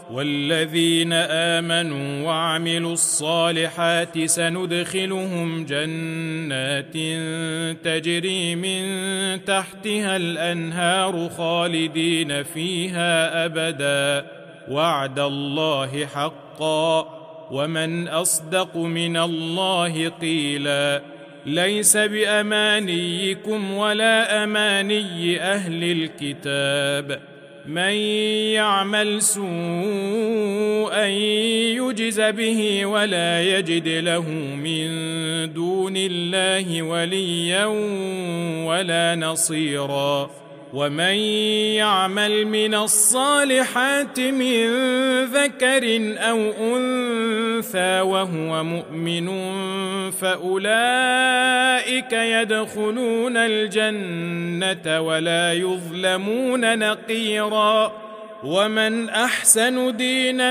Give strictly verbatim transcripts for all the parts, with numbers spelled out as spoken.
والذين آمنوا وعملوا الصالحات سندخلهم جنات تجري من تحتها الأنهار خالدين فيها أبدا وعد الله حقا ومن أصدق من الله قيلا ليس بأمانيكم ولا أماني أهل الكتاب من يعمل سوءا يجز به ولا يجد له من دون الله وليا ولا نصيرا ومن يعمل من الصالحات من ذكر أو أنثى وهو مؤمن فأولئك يدخلون الجنة ولا يظلمون نقيرا ومن أحسن دينا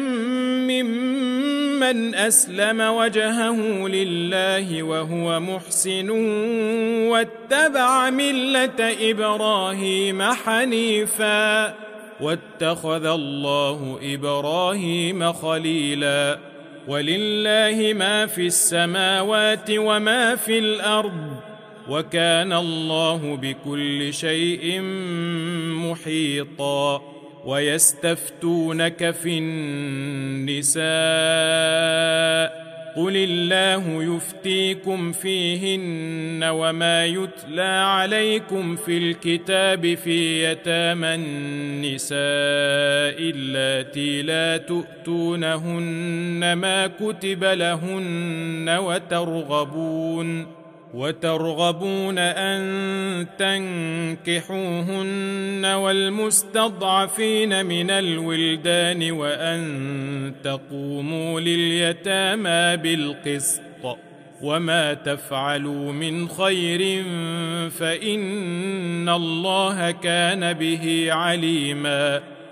ممن أسلم وجهه لله وهو محسن واتبع ملة إبراهيم حنيفا واتخذ الله إبراهيم خليلا ولله ما في السماوات وما في الأرض وكان الله بكل شيء محيطا ويستفتونك في النساء قل الله يفتيكم فيهن وما يتلى عليكم في الكتاب في يتامى النساء اللاتي لا تؤتونهن ما كتب لهن وترغبون وترغبون أن تنكحوهن والمستضعفين من الولدان وأن تقوموا لليتامى بالقسط وما تفعلوا من خير فإن الله كان به عليما